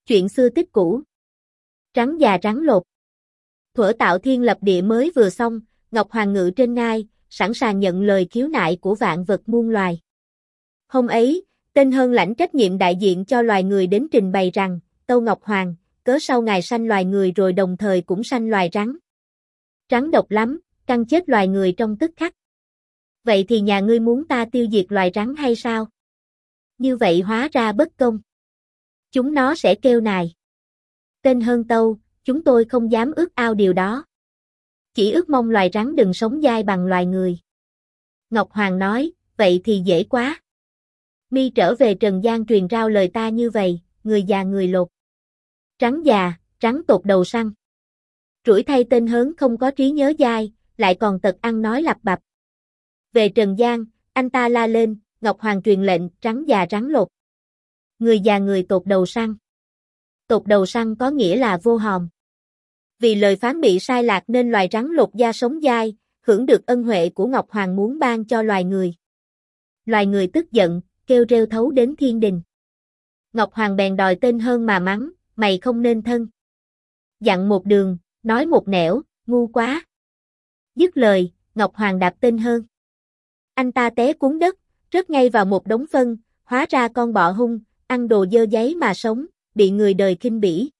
Chuyện xưa tích cũ. Rắn già rắn lột. Thuở tạo thiên lập địa mới vừa xong, Ngọc Hoàng ngự trên ngai, sẵn sàng nhận lời khiếu nại của vạn vật muôn loài. Hôm ấy, Tên Hơn lãnh trách nhiệm đại diện cho loài người đến trình bày rằng, tâu Ngọc Hoàng, cớ sao ngài sanh loài người rồi đồng thời cũng sanh loài rắn. Rắn độc lắm, cắn chết loài người trong tức khắc. Vậy thì nhà ngươi muốn ta tiêu diệt loài rắn hay sao? Như vậy hóa ra bất công. Chúng nó sẽ kêu nài. Tên Hơn tâu, chúng tôi không dám ước ao điều đó. Chỉ ước mong loài rắn đừng sống dai bằng loài người. Ngọc Hoàng nói, vậy thì dễ quá. Mi trở về trần gian truyền rao lời ta như vậy, người già người lột. Rắn già, rắn tột đầu săn. Rủi thay Tên Hớn không có trí nhớ dai, lại còn tật ăn nói lặp bặp. Về trần gian, anh ta la lên, Ngọc Hoàng truyền lệnh, rắn già rắn lột. Người già người tột đầu săn. Tột đầu săn có nghĩa là vô hòm. Vì lời phán bị sai lạc nên loài rắn lột da sống dai, hưởng được ân huệ của Ngọc Hoàng muốn ban cho loài người. Loài người tức giận, kêu reo thấu đến thiên đình. Ngọc Hoàng bèn đòi Tên Hơn mà mắng, mày không nên thân. Dặn một đường, nói một nẻo, ngu quá. Dứt lời, Ngọc Hoàng đạp Tên Hơn. Anh ta té cuốn đất, rớt ngay vào một đống phân, hóa ra con bọ hung, ăn đồ dơ giấy mà sống, bị người đời khinh bỉ.